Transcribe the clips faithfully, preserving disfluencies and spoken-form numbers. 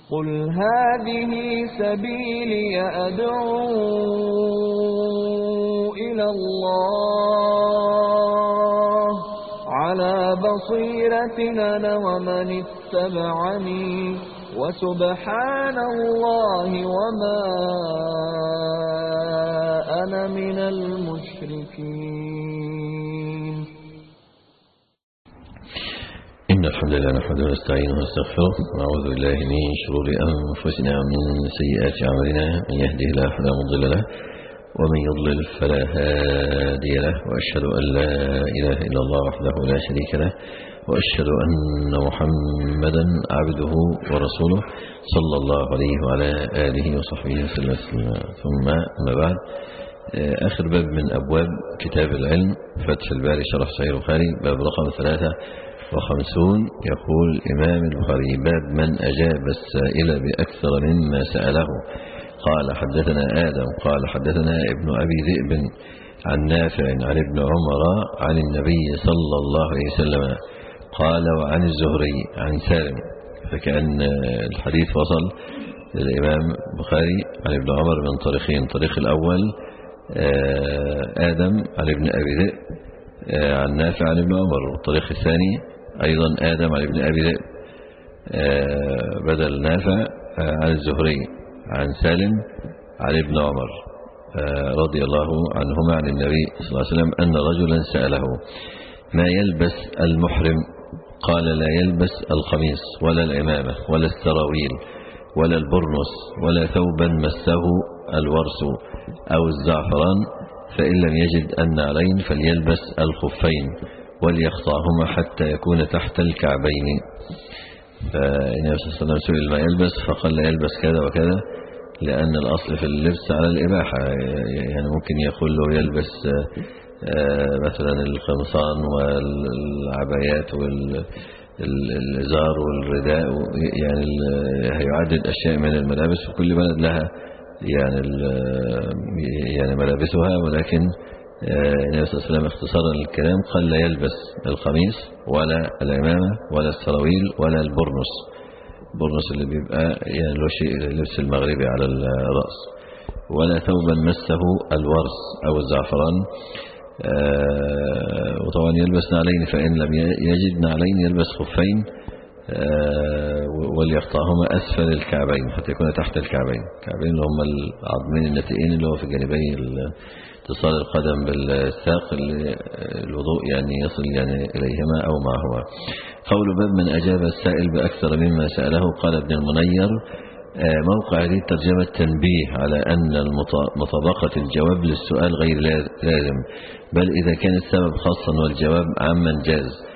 قل هذه سبيلي أدعو إلى الله على بصيرة أنا ومن اتبعني وسبحان الله وما أنا من المشركين. إن الحمد لله نحمده ونستعينه ونستغفره ونعوذ بالله من شرور أنفسنا ومن سيئات أعمالنا، من يهده الله فلا مضل له ومن يضلل فلا هادي له، وأشهد أن لا إله إلا الله وحده لا شريك له، وأشهد أن محمدا عبده ورسوله صلى الله عليه وعلى آله وصحبه وسلم. ثم أما بعد، آخر باب من أبواب كتاب العلم فتح الباري شرح صحيح البخاري، باب رقم ثلاثة وخمسون. يقول الإمام البخاري: باب من أجاب السائل بأكثر مما سأله. قال حدثنا آدم قال حدثنا ابن أبي ذئب عن نافع عن ابن عمر عن النبي صلى الله عليه وسلم قال وعن الزهري عن سالم. فكأن الحديث وصل للإمام البخاري عن ابن عمر من طريقين: الطريق الأول آدم عن ابن أبي ذئب عن نافع عن ابن عمر، والطريق الثاني أيضا آدم عن ابن أبي ذئب بدل نافع عن الزهري عن سالم عن ابن عمر رضي الله عنهما عن النبي صلى الله عليه وسلم أن رجلا سأله: ما يلبس المحرم؟ قال: لا يلبس القميص ولا العمامة ولا السراويل ولا البرنس ولا ثوبا مسه الورس أو الزعفران، فإن لم يجد النعلين فليلبس الخفين وليخطاهما حتى يكون تحت الكعبين. فالنبي صلى الله عليه وسلم سئل ما يلبس فقال: لا يلبس كذا وكذا، لأن الأصل في اللبس على الإباحة. يعني ممكن يقول له يلبس مثلا القمصان والعبايات والإزار والرداء، يعني هيعدد أشياء من الملابس، وكل بلد لها يعني يعني ملابسها، ولكن النبي صلى الله عليه وسلم اختصارا للكلام قال: لا يلبس القميص ولا العمامة ولا السراويل ولا البرنس. البرنس اللي بيبقى يعني له شيء اللبس المغربي على الرأس، ولا ثوبا مسه الورس أو الزعفران. وطبعا يلبس نعلين، فإن لم يجد نعلين يلبس خفين وليخطاهما أسفل الكعبين حتى يكون تحت الكعبين. الكعبين اللي هم العظمين النتئين اللي هو في جانبي اتصال القدم بالساق، اللي الوضوء يعني يصل يعني إليهما أو معهما. قول باب من أجاب السائل بأكثر مما سأله. قال ابن المنير: موقع هذه الترجمة تنبيه على أن مطابقة الجواب للسؤال غير لازم، بل إذا كان السبب خاصا والجواب عمن جاز،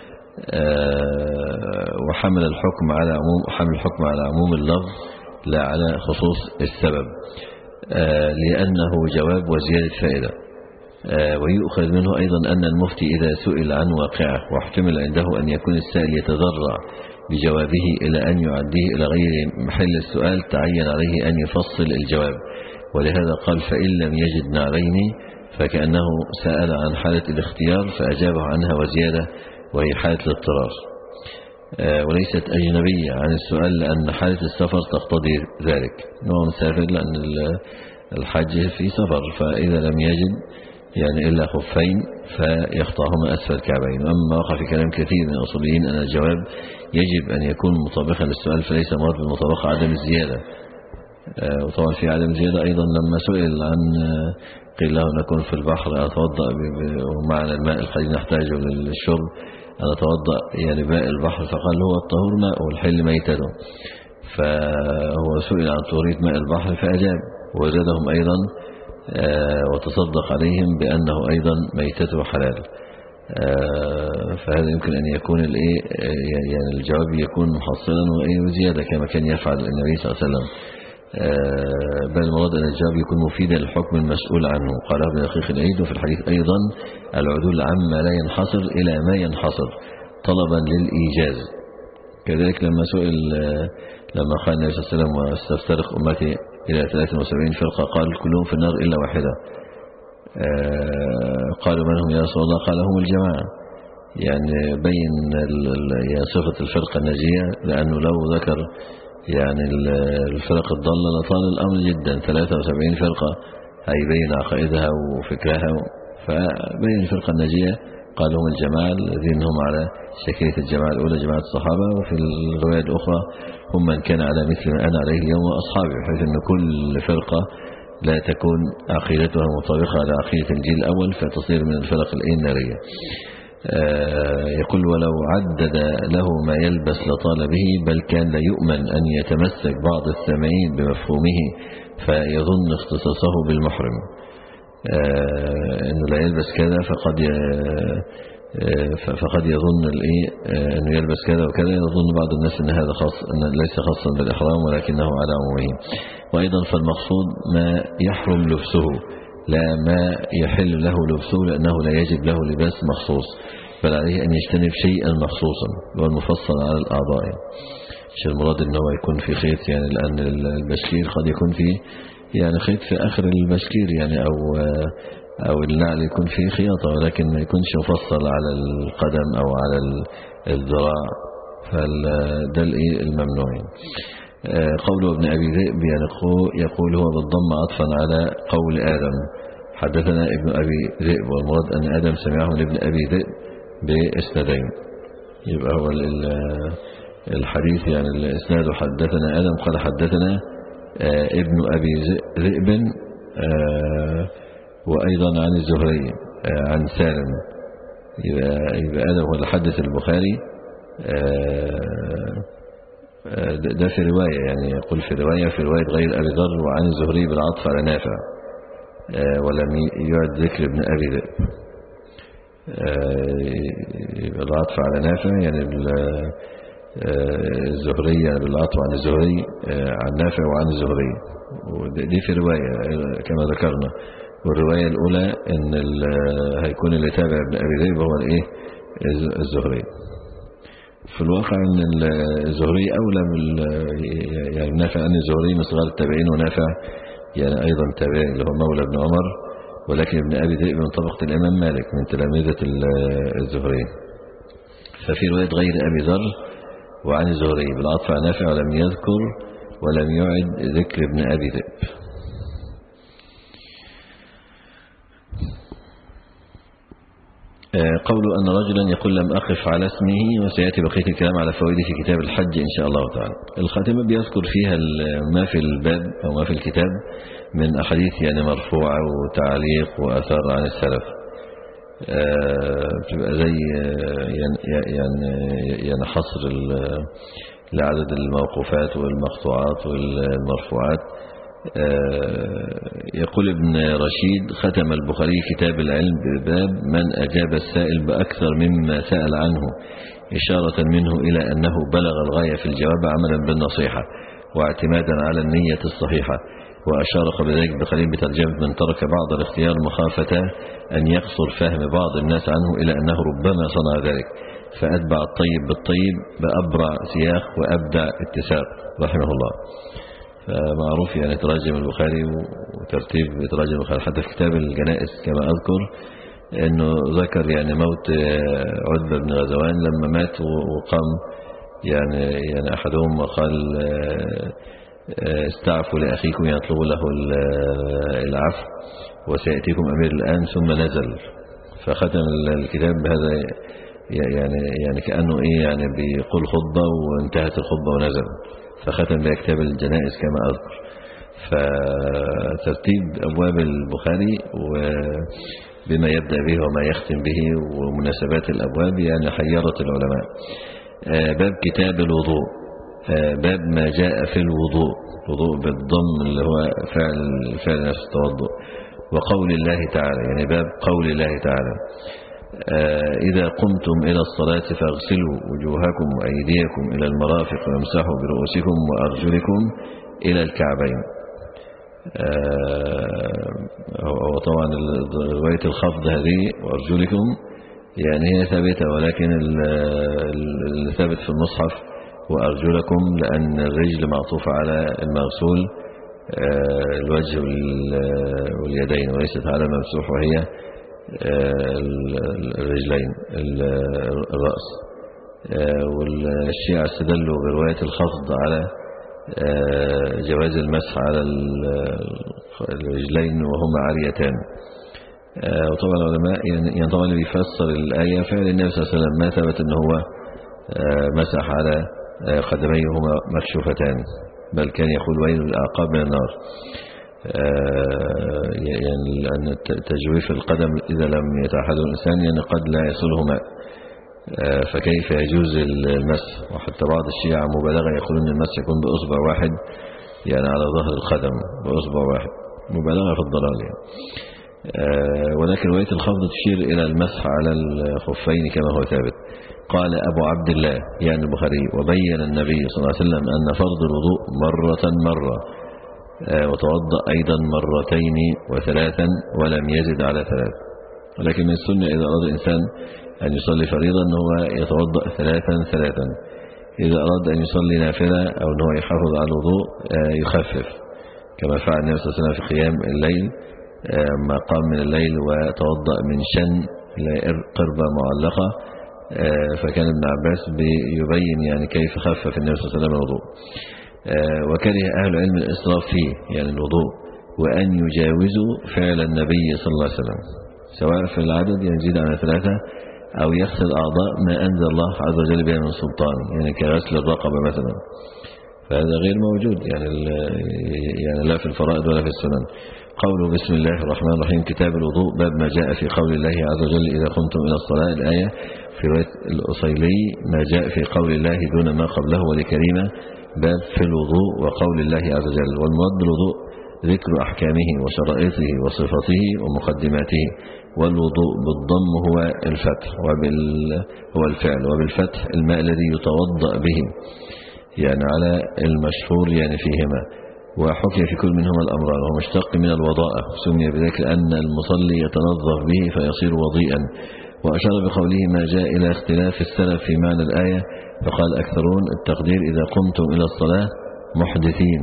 وحمل الحكم على عموم وحمل الحكم على عموم اللفظ لا على خصوص السبب، لأنه جواب وزيادة فائدة. ويؤخذ منه أيضا أن المفتي إذا سئل عن واقعه واحتمل عنده أن يكون السائل يتذرع بجوابه إلى أن يعديه إلى غير محل السؤال، تعين عليه أن يفصل الجواب. ولهذا قال: فإن لم يجد نعلين، فكأنه سأل عن حالة الاختيار فأجابه عنها وزيادة، وهي حالة الاضطرار، وليست أجنبية عن السؤال، لأن حالة السفر تقتضي ذلك. نوع مسافر لأن الحج في سفر، فإذا لم يجد يعني إلا خفين فيخطاهما أسفل الكعبين. أما وقع في كلام كثير من الأصوليين أن الجواب يجب أن يكون مطابقا للسؤال، فليس مراد بالمطابقة عدم الزيادة. وطبعا في عدم الزيادة أيضا لما سئل عن قيل له: نكون في البحر أتوضأ ومعنى الماء القليل نحتاجه للشرب، أنا أتوضأ يعني ماء البحر، فقال: هو الطهور ماء والحل ميتته. فهو سئل عن طهورية ماء البحر فأجاب، وزادهم أيضا وتصدق عليهم بأنه أيضا ميتته حلال. فهذا يمكن أن يكون الإيه يعني الجواب يكون محصلا وزيادة كما كان يفعل النبي صلى الله عليه وسلم، بل المراد أن الجواب يكون مفيدا للحكم المسؤول عنه. قال ابن دقيق العيد: وفي الحديث أيضا العدول عما لا ينحصر إلى ما ينحصر طلبا للإيجاز. كذلك لما سئل لما قال النبي صلى الله عليه وسلم: واستفترق أمتي إلى ثلاث وسبعين فرقة، قال: كلهم في النار إلا واحدة. قالوا: من هم يا رسول الله؟ قال: هم الجماعة. يعني بين صفة الفرقة الناجية، لأنه لو ذكر يعني الفرق الضالة لطال الأمر جدا، ثلاثة وسبعين فرقة هيبين عقائدها وفكرها، فبين الفرقة الناجية قال هم الجماعة الذين هم على شكلية الجماعة الأولى جماعة الصحابة، وفي الرواية الأخرى هم من كان على مثل ما أنا عليه اليوم وأصحابي، بحيث أن كل فرقة لا تكون عقيدتها مطابقة على عقيدة الجيل الأول فتصير من الفرق النارية. يقول ولو عدد له ما يلبس لطال به، بل كان لا يؤمن أن يتمسك بعض السامعين بمفهومه فيظن اختصاصه بالمحرم، أنه لا يلبس كذا فقد فقد يظن الايه انه يلبس كذا وكذا، يظن بعض الناس ان هذا خاص، ان ليس خاصا بالاحرام ولكنه على عمومه. وايضا فالمقصود ما يحرم لبسه لا ما يحل له لبسه، لانه لا يجب له لباس مخصوص، بل عليه ان يجتنب شيئا مخصوصا والمفصل على الاعضاء. مش المراد ان هو يكون في خيط، يعني لان البشكير قد يكون فيه يعني خيط في آخر البشكير يعني أو أو النعل يكون فيه خياطة، ولكن ما يكونش مفصل على القدم أو على الذراع، فده الممنوع. قول ابن أبي ذئب يقول هو بالضم عطفا على قول آدم حدثنا ابن أبي ذئب، والمراد أن آدم سمعه من ابن أبي ذئب بإسنادين، يبقى هو الحديث يعني الإسناد حدثنا آدم قال حدثنا ابن أبي ذئب، وأيضا عن الزهري عن سالم، يبقى آدم هو اللي حدث البخاري، ده في رواية، يعني يقول في رواية في رواية غير أبي ذر وعن الزهري بالعطف على نافع، ولم يعد ذكر ابن أبي ذئب، يبقى العطف على نافع يعني الزهري يعني بالعطف عن الزهري عن نافع وعن الزهري، ودي في رواية كما ذكرنا. والرواية الأولى أن هيكون اللي تابع ابن أبي ذئب هو الإيه الزهري. في الواقع أن الزهري أولى يعني نافع عن الزهري من صغار التابعين، ونافع يعني أيضا تابعي اللي هو مولى ابن عمر، ولكن ابن أبي ذئب من طبقة الإمام مالك من تلامذة الزهري. ففي رواية غير أبي ذر وعن الزهري بالعطف على نافع ولم يذكر ولم يعد ذكر ابن أبي ذئب. قوله أن رجلا يقول لم أقف على اسمه، وسيأتي بقية الكلام على فوائده في كتاب الحج إن شاء الله تعالى. الخاتمة بيذكر فيها ما في الباب أو ما في الكتاب من أحاديث يعني مرفوعة وتعليق وأثار عن السلف، بتبقى زي يعني يعني حصر لعدد الموقوفات والمقطوعات والمرفوعات. يقول ابن رشيد ختم البخاري كتاب العلم بباب من أجاب السائل بأكثر مما سأل عنه، إشارة منه إلى أنه بلغ الغاية في الجواب عملا بالنصيحة واعتمادا على النية الصحيحة. وأشار قبل ذلك بقليل بترجمة من ترك بعض الاختيار مخافة أن يقصر فهم بعض الناس عنه إلى أنه ربما صنع ذلك، فأتبع الطيب بالطيب بأبرع سياق وأبدع اتساق رحمه الله. فمعروف يعني تراجم البخاري وترتيب تراجم البخاري حتى في كتاب الجنائز كما أذكر أنه ذكر يعني موت عتبة بن غزوان لما مات وقام يعني يعني أحدهم وقال استعفوا لأخيكم يطلبوا له العفو وسيأتيكم أمير الآن، ثم نزل فختم الكتاب بهذا يعني يعني كأنه إيه يعني بيقول خطبة وانتهت الخطبة ونزل، فختم بها كتاب الجنائز كما أذكر. فترتيب أبواب البخاري وبما يبدأ به وما يختم به ومناسبات الأبواب يعني حيرت العلماء. باب كتاب الوضوء، باب ما جاء في الوضوء، وضوء بالضم اللي هو فعل فعل نفس التوضؤ، وقول الله تعالى يعني باب قول الله تعالى إذا قمتم إلى الصلاة فاغسلوا وجوهكم وأيديكم إلى المرافق وامسحوا برؤوسكم وأرجلكم إلى الكعبين. وطبعا رواية الخفض هذه وأرجلكم يعني هي ثابتة، ولكن اللي ثابت في المصحف وأرجلكم لأن الرجل معطوفة على المغسول الوجه واليدين، وليست على الممسوح وهي الرجلين الرأس. والشيعة استدلوا برواية الخفض على جواز المسح على الرجلين وهما عاريتان. وطبعا العلماء يعني طبعا اللي بيفسر الآية فعل النبي صلى الله عليه وسلم ما ثبت أنه هو مسح على قدميه وهما مكشوفتان، بل كان يقول ويل الأعقاب من النار. يعني لأن تجويف القدم إذا لم يتعهده الإنسان يعني قد لا يصله ماء، فكيف يجوز المسح؟ وحتى بعض الشيعة مبالغة يقولون أن المسح يكون بأصبع واحد يعني على ظهر القدم بأصبع واحد، مبالغة في الضلال يعني. ولكن رواية الخفض تشير إلى المسح على الخفين كما هو ثابت. قال أبو عبد الله يعني البخاري وبين النبي صلى الله عليه وسلم أن فرض الوضوء مرة مرة، وتوضأ أيضا مرتين وثلاثا ولم يزد على ثلاث. ولكن من السنة إذا أراد الإنسان أن يصلي فريضا أنه يتوضأ ثلاثا ثلاثا، إذا أراد أن يصلي نافلة أو أنه يحافظ على الوضوء يخفف، كما فعل النبي صلى الله عليه وسلم في قيام الليل ما قام من الليل وتوضأ من شن قربة معلقة. فكان ابن عباس بيبين يعني كيف خفف النبي صلى الله عليه وسلم الوضوء. وكره أهل العلم الإسراف فيه يعني الوضوء، وأن يجاوزوا فعل النبي صلى الله عليه وسلم سواء في العدد يزيد على ثلاثة أو يغسل أعضاء ما أنزل الله عز وجل بها من سلطان، يعني كغسل الرقبة مثلا، فهذا غير موجود يعني يعني لا في الفرائض ولا في السنن. قوله بسم الله الرحمن الرحيم كتاب الوضوء باب ما جاء في قول الله عز وجل إذا قمتم إلى الصلاة. الآية في رواية الأصيلي ما جاء في قول الله دون ما قبله ولكريمة باب في الوضوء وقول الله عز وجل. والمراد بالوضوء ذكر أحكامه وشرائطه وصفاته ومقدماته. والوضوء بالضم هو الفتح وبال هو الفعل، وبالفتح الماء الذي يتوضأ به يعني على المشهور يعني فيهما. وحكي في كل منهما الأمران، وهو مشتق من الوضاءة سمي بذلك لأن المصلي يتنظف به فيصير وضيئا. وأشار بقوله ما جاء إلى اختلاف السلف في معنى الآية، فقال أكثرون التقدير إذا قمتم إلى الصلاة محدثين،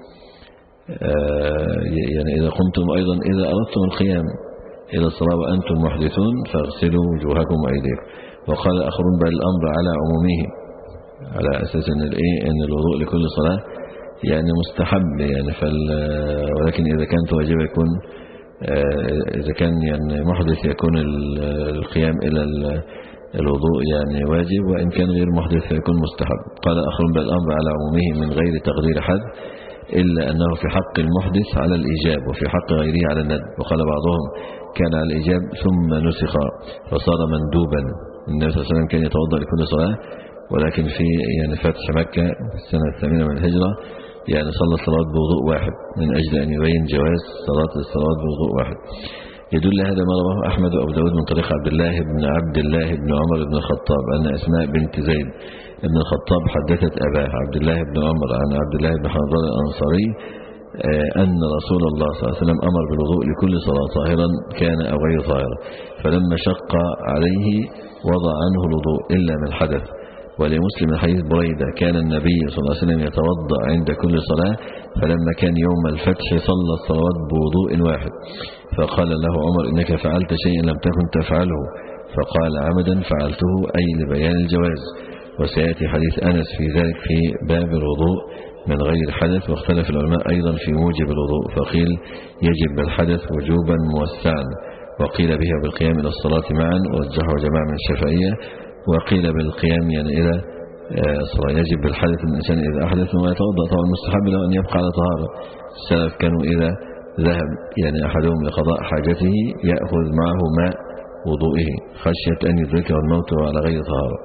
يعني إذا قمتم أيضا إذا أردتم القيام إلى الصلاة وأنتم محدثون فاغسلوا وجوهكم وأيديكم. وقال آخرون بل الأمر على عمومه، على أساس أن الإيه أن الوضوء لكل صلاة يعني مستحب يعني فال ولكن إذا كانت واجبة يكون إذا كان يعني محدث يكون القيام إلى الوضوء يعني واجب، وإن كان غير محدث فيكون مستحب. قال آخرون بل الأمر على عمومه من غير تقدير حد، إلا أنه في حق المحدث على الإيجاب وفي حق غيره على الندب. وقال بعضهم كان على الإيجاب ثم نسخ فصار مندوبا. النبي صلى الله عليه وسلم كان يتوضأ لكل صلاة، ولكن في يعني فتح مكة في السنة الثامنة من الهجرة يعني صلى الصلاة بوضوء واحد من أجل أن يبين جواز صلاة الصلاة بوضوء واحد. يدل هذا ما رواه أحمد وأبو داود من طريق عبد الله بن عبد الله بن عمر بن الخطاب أن أسماء بنت زيد بن الخطاب حدثت أباه عبد الله بن عمر عن عبد الله بن حنظل الأنصاري أن رسول الله صلى الله عليه وسلم أمر بالوضوء لكل صلاة طاهرا كان أو غير طاهر، فلما شق عليه وضع عنه الوضوء إلا من حدث. ولمسلم حديث بريدة كان النبي صلى الله عليه وسلم يتوضأ عند كل صلاة، فلما كان يوم الفتح صلى الصلوات بوضوء واحد، فقال له عمر إنك فعلت شيئا لم تكن تفعله، فقال عمدا فعلته أي لبيان الجواز. وسيأتي حديث أنس في ذلك في باب الوضوء من غير حدث. واختلف العلماء أيضا في موجب الوضوء، فقيل يجب بالحدث وجوبا موسعا، وقيل بها بالقيام إلى الصلاة معا ورجحه جماعة من الشافعية، وقيل بالقيام يعني إلى الصلاة يجب بالحدث الإنسان إذا أحدث ويتوضأ. طبعا المستحب له أن يبقى على طهارة. السلف كانوا إذا ذهب يعني أحدهم لقضاء حاجته يأخذ معه ماء وضوئه خشية أن يدركه الموت على غير طهارة.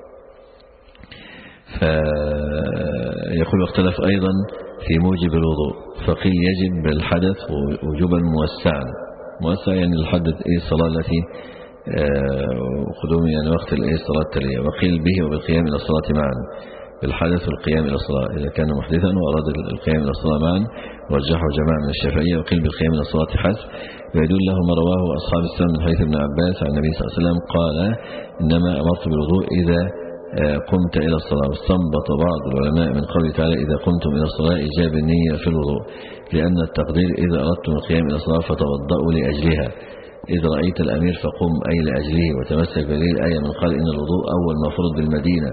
فيقول اختلف أيضا في موجب الوضوء، فقيل يجب بالحدث وجوبا موسعا. موسع يعني الحدث إيه الصلاة التي قدوم يعني وقت الإيه الصلاة التالية. وقيل به وبالقيام إلى الصلاة معا، بالحدث والقيام إلى الصلاة إذا كان محدثا وأراد القيام إلى الصلاة معا رجحه جماعة من الشافعية. وقيل بالقيام إلى الصلاة حسب. ويدل له ما رواه أصحاب السنن من حديث ابن عباس عن النبي صلى الله عليه وسلم قال إنما أمرت بالوضوء إذا قمت إلى الصلاة. واستنبط بعض العلماء من قوله تعالى إذا قمتم إلى الصلاة إيجاب النية في الوضوء، لأن التقدير إذا أردتم القيام إلى الصلاة فتوضأوا لأجلها. إذا رأيت الأمير فقم أي لأجله. وتمسك بهذه الآية من قال إن الوضوء أول ما فرض بالمدينة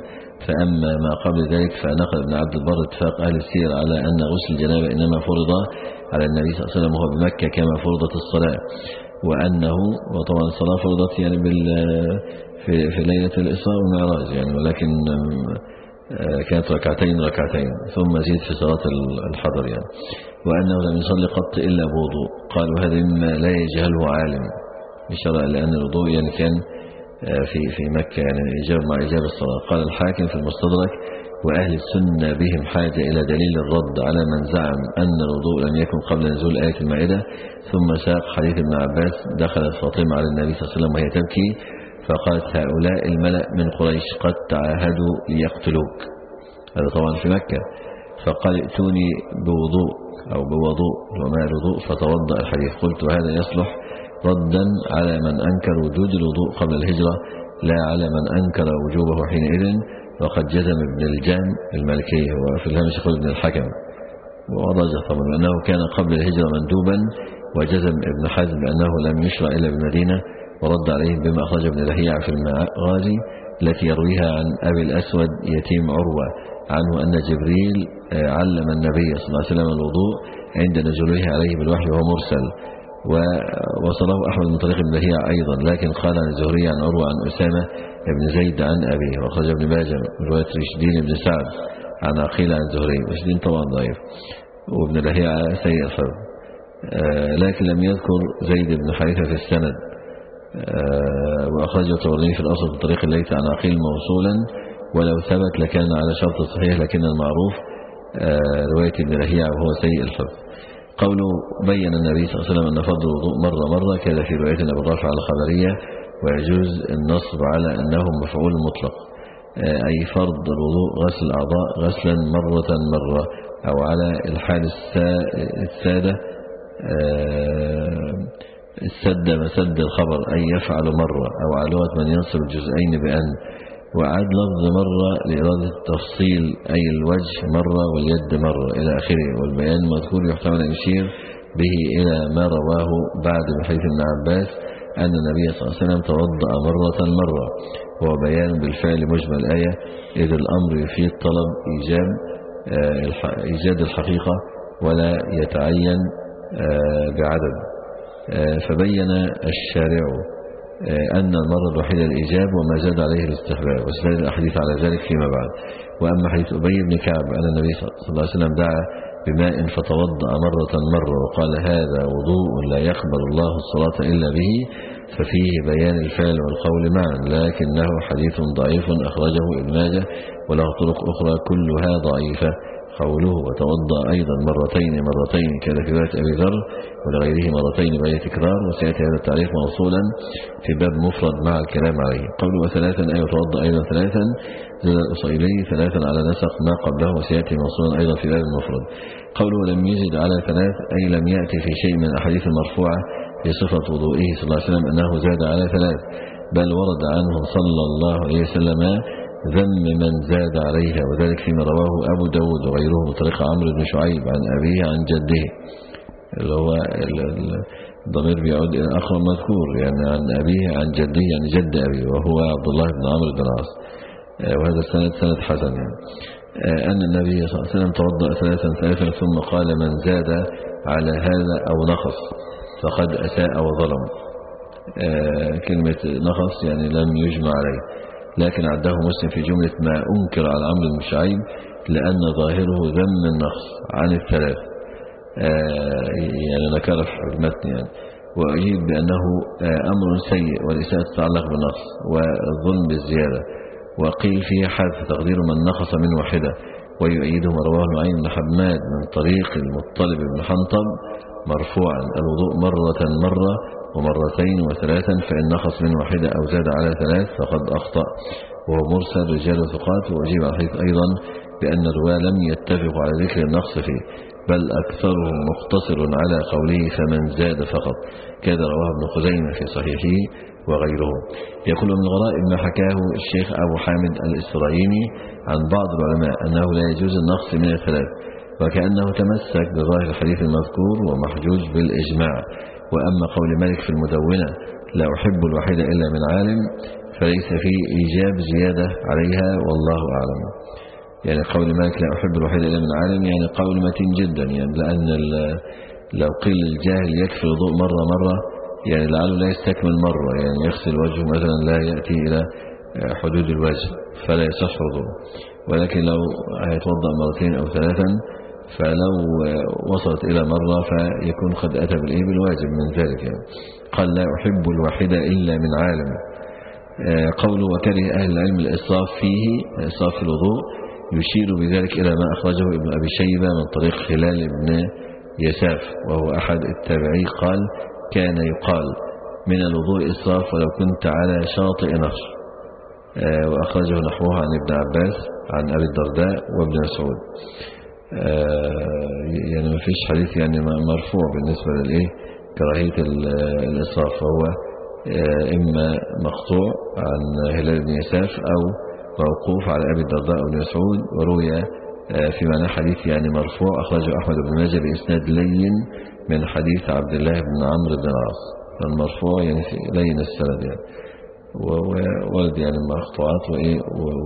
فأما ما قبل ذلك فنقل ابن عبد البر اتفاق أهل السير على أن غسل الجنابة إنما فرض على النبي صلى الله عليه وسلم وهو بمكة كما فرضت الصلاة، وأنه وطبعا الصلاة فرضت يعني بال في في ليلة الإسراء والمعراج يعني، ولكن كانت ركعتين ركعتين ثم زيد في صلاة الحضر يعني، وأنه لم يصلي قط إلا بوضوء. قالوا هذا مما لا يجهله عالم بشرع، لأن الوضوء يعني كان في في مكة يعني إجابة مع إجابة الصلاة. قال الحاكم في المستدرك وأهل السنة بهم حاجة إلى دليل الرد على من زعم أن الوضوء لم يكن قبل نزول آية المائدة. ثم ساق حديث ابن عباس دخلت فاطمة على النبي صلى الله عليه وسلم وهي تبكي فقالت هؤلاء الملأ من قريش قد تعاهدوا ليقتلوك، هذا طبعا في مكة، فقال ائتوني بوضوء أو بوضوء وما الوضوء فتوضأ الحديث. قلت وهذا يصلح ردا على من أنكر وجود الوضوء قبل الهجرة لا على من أنكر وجوبه حينئذ. وقد جزم ابن الجام المالكي وفي الهامش قول ابن الحكم ورجح طبعا أنه كان قبل الهجرة مندوبا، وجزم ابن حزم بأنه لم يشرع إلا بالمدينة، ورد عليهم بما أخرج ابن لهيعة في المغازي التي يرويها عن أبي الأسود يتيم عروة عنه أن جبريل علم النبي صلى الله عليه وسلم الوضوء عند نزوله عليه بالوحي وهو مرسل. ووصله أحمد من طريق ابن لهيعة أيضا، لكن قال عن الزهري عن عروة عن أسامة ابن زيد عن أبيه. وأخرج ابن ماجه رواية رشدين بن سعد عن عقيل عن الزهري، رشدين طبعا ضعيف وابن لهيعة سيء الحفظ، لكن لم يذكر زيد بن حارثة في السند. وأخرج الطبراني في الأصل من طريق الليث عن عقيل موصولا، ولو ثبت لكان على شرط الصحيح، لكن المعروف رواية ابن لهيعة وهو سيء الحفظ. قوله بين النبي صلى الله عليه وسلم أن فضل الوضوء مرة مرة كذا في رواية أبي الرافع على الخبرية، ويجوز النصب على أنه مفعول مطلق، أي فرض الوضوء غسل الأعضاء غسلا مرة مرة، أو على الحال السادة السد مسد الخبر أي يفعل مرة، أو على لغة من ينصب الجزئين بأن. وعاد لفظ مرة لإرادة التفصيل أي الوجه مرة واليد مرة إلى آخره، والبيان المذكور يحتمل أن يشير به إلى ما رواه بعد بحديث ابن عباس أن النبي صلى الله عليه وسلم توضأ مرة مرة، وهو بيان بالفعل مجمل الآية، إذ الأمر يفيد طلب إيجاب إيجاد الحقيقة ولا يتعين بعدد. فبين الشارع أن المرة الوحيدة الإيجاب وما زاد عليه الاستحباب، واستدل الأحاديث على ذلك فيما بعد. وأما حديث أبي بن كعب أن النبي صلى الله عليه وسلم دعا بماء فتوضأ مرة مرة وقال هذا وضوء لا يقبل الله الصلاة إلا به، ففيه بيان الفعل والقول معا، لكنه حديث ضعيف أخرجه ابن ماجه وله طرق أخرى كلها ضعيفة. قوله وتوضأ أيضا مرتين مرتين كذا في رواية أبي ذر ولغيره مرتين بغير تكرار، وسيأتي هذا التعريف موصولا في باب مفرد مع الكلام عليه. قوله وثلاثا أي وتوضأ أيضا ثلاثا زاد الأصيلي ثلاثا على نسق ما قبله، وسيأتي موصولا أيضا في باب المفرد. قوله لم يزد على ثلاث أي لم يأتي في شيء من الأحاديث المرفوعة في صفة وضوئه صلى الله عليه وسلم أنه زاد على ثلاث، بل ورد عنه صلى الله عليه وسلم ذم من زاد عليها، وذلك فيما رواه أبو داود وغيره بطريق عمرو بن شعيب عن أبيه عن جده، اللي هو الضمير بيعود إلى أخر مذكور يعني عن أبيه عن جده يعني جد أبيه وهو عبد الله بن عمرو بن العاص، وهذا السند سند حسن يعني. أن النبي صلى الله عليه وسلم توضأ ثلاثا ثلاثا ثم قال من زاد على هذا أو نقص فقد أساء وظلم. كلمة نقص يعني لم يجمع عليه، لكن عده مسلم في جملة ما أنكر على عمرو بن شعيب لأن ظاهره ذم النقص عن الثلاث، يعني نكر في المتن يعني. وأجيب بأنه أمر سيء والإساءة تتعلق بالنقص والظلم بالزيادة، وقيل فيه حذف تقدير من نقص من واحدة، ويؤيده ما رواه نعيم بن حماد من طريق المطلب بن حنطب مرفوعا الوضوء مرة مرة ومرتين وثلاثا، فإن نقص من واحدة أو زاد على ثلاث فقد أخطأ، وهو مرسل رجال ثقات. وأجيب على الحديث أيضا بأن الرواة لم يتفقوا على ذكر النقص فيه، بل أكثرهم مقتصر على قوله فمن زاد فقط، كذا رواه ابن خزيمة في صحيحه وغيره. يقول من الغرائب ما حكاه الشيخ أبو حامد الإسرائيلي عن بعض العلماء أنه لا يجوز النقص من الثلاث، وكأنه تمسك بظاهر الحديث المذكور ومحجوج بالإجماع. وأما قول مالك في المدونة لا أحب الوحيد إلا من عالم، فليس فيه إيجاب زيادة عليها والله أعلم. يعني قول مالك لا أحب الوحيد إلا من عالم يعني قول متين جدا، يعني لأن لو قيل الجاهل يكفي الوضوء مرة مرة يعني لعله لا يستكمل مرة، يعني يغسل وجهه مثلا لا يأتي إلى حدود الوجه فلا يصح وضوء، ولكن لو هيتوضأ مرتين أو ثلاثا فلو وصلت إلى مرة فيكون قد أتى بالإيه بالواجب من ذلك. يعني قال لا أحب الواحد إلا من عالم. قوله وكره أهل العلم الإسراف فيه إسراف في الوضوء يشير بذلك إلى ما أخرجه ابن أبي شيبة من طريق خلال بن يساف وهو أحد التابعي قال كان يقال من الوضوء إسراف ولو كنت على شاطئ نهر. وأخرجه نحوه عن ابن عباس عن أبي الدرداء وابن مسعود. يعني ما فيش حديث يعني مرفوع بالنسبة للإيه كراهية الإسراف، فهو إما مقطوع عن هلال بن يساف أو موقوف على أبي الدرداء وابن مسعود، وروي في معنى حديث يعني مرفوع أخرجه أحمد بن ماجه بإسناد لين من حديث عبد الله بن عمرو بن العاص. المرفوع يعني في لين السند يعني وورد يعني مقطوعات وإيه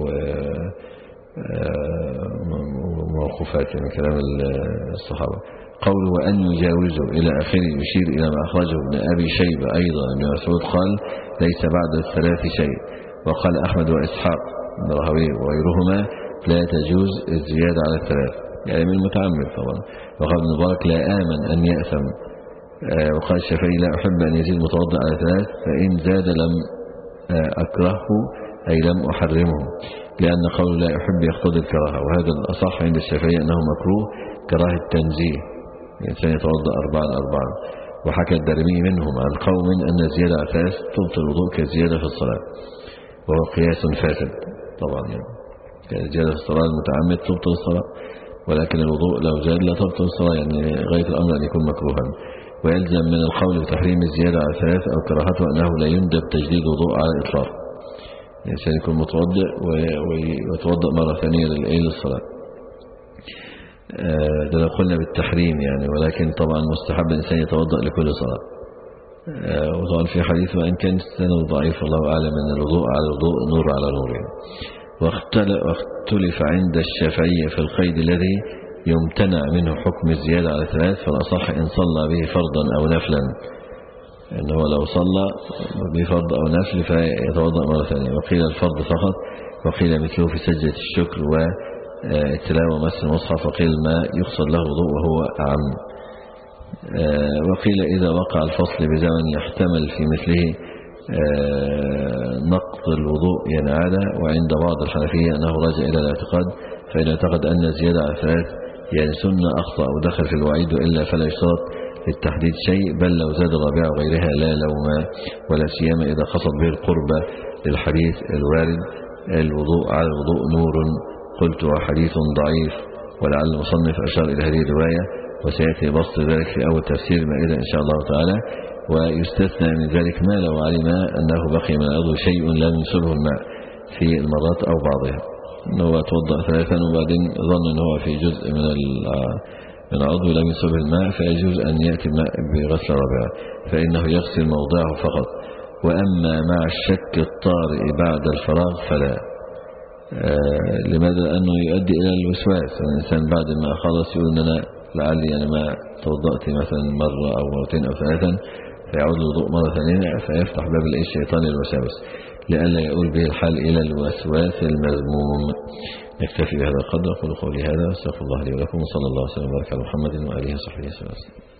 وموقوفات يعني كلام الصحابة. قوله وأن يجاوزه إلى آخره يشير إلى ما أخرجه ابن أبي شيبة أيضا ابن مسعود قال ليس بعد الثلاث شيء. وقال أحمد وإسحاق بن راهويه وغيرهما لا تجوز الزيادة على الثلاث يعني من المتعمد طبعا. وقال ابن مبارك لا آمن أن يأثم. وقال الشافعي لا أحب أن يزيد متوضع على ثلاث فإن زاد لم أكرهه أي لم أحرمه، لأن قول لا أحب يقتضي الكراهة، وهذا الأصح عند الشافعي أنه مكروه كراهة تنزيه الإنسان يتوضأ أربعا أربعا. وحكى الدارمي منهم عن قوم أن الزيادة على ثلاث تبطل الوضوء كالزيادة في الصلاة، وهو قياس فاسد طبعا. يعني الزيادة في الصلاة المتعمد تبطل الصلاة، ولكن الوضوء لو زاد لا تبطل الصلاة، يعني غاية الأمر أن يكون مكروها. ويلزم من القول بتحريم الزيادة على ثلاث أو كراهته أنه لا يندب تجديد وضوء على الإطلاق، الإنسان يكون متوضئ ويتوضأ مرة ثانية للصلاة. ده لو قلنا بالتحريم يعني، ولكن طبعا مستحب الإنسان يتوضأ لكل صلاة. وطبعا في حديث وإن كان السند ضعيف الله أعلم أن الوضوء على الوضوء نور على نور يعني. واختلف عند الشافعية في القيد الذي يمتنع منه حكم الزيادة على ثلاث، فالأصح إن صلى به فرضا أو نفلا، أنه لو صلى بفرض أو نفل فيتوضأ مرة ثانية. وقيل الفرض فقط، وقيل مثله في سجدة الشكر والتلاوة ومس المصحف، وقيل ما يقصد له وضوء وهو أعم. وقيل إذا وقع الفصل بزمن يحتمل في مثله نقض الوضوء يعني عادة. وعند بعض الحنفية أنه راجع إلى الاعتقاد، فإذا اعتقد أن الزيادة على ثلاث يعني سنة أخطأ ودخل في الوعيد، وإلا فلا يشترط للتحديد شيء، بل لو زاد الرابعة وغيرها لا لوم، ولا سيما إذا قصد به القربة للحديث الوارد الوضوء على الوضوء نور. قلت وحديث ضعيف، ولعل المصنف أشار إلى هذه الرواية، وسيأتي بسط ذلك في أول تفسير المائدة إن شاء الله تعالى. ويستثنى من ذلك ما لو علم أنه بقي من العضو شيء لم يصبه الماء في المرات أو بعضها، أنه توضأ ثلاثا وبعدين ظن أنه في جزء من من العضو لم يصبه الماء، فيجوز أن يأتي الماء بغسل رابعة، فإنه يغسل موضعه فقط. وأما مع الشك الطارئ بعد الفراغ فلا. آه لماذا؟ لأنه يؤدي إلى الوسواس. الإنسان بعد ما خلص يقول أن أنا لعلي أنا ما توضأت مثلا مرة أو مرتين أو ثلاثا، فيعود الوضوء مرة ثانية، فيفتح باب الشيطان الوساوس لئلا يؤول به الحال إلى الوسواس المذموم. نكتفي بهذا القدر. أقول قولي هذا واستغفر الله لي ولكم، وصلى الله وسلم وبارك على محمد وآله وصحبه وسلم.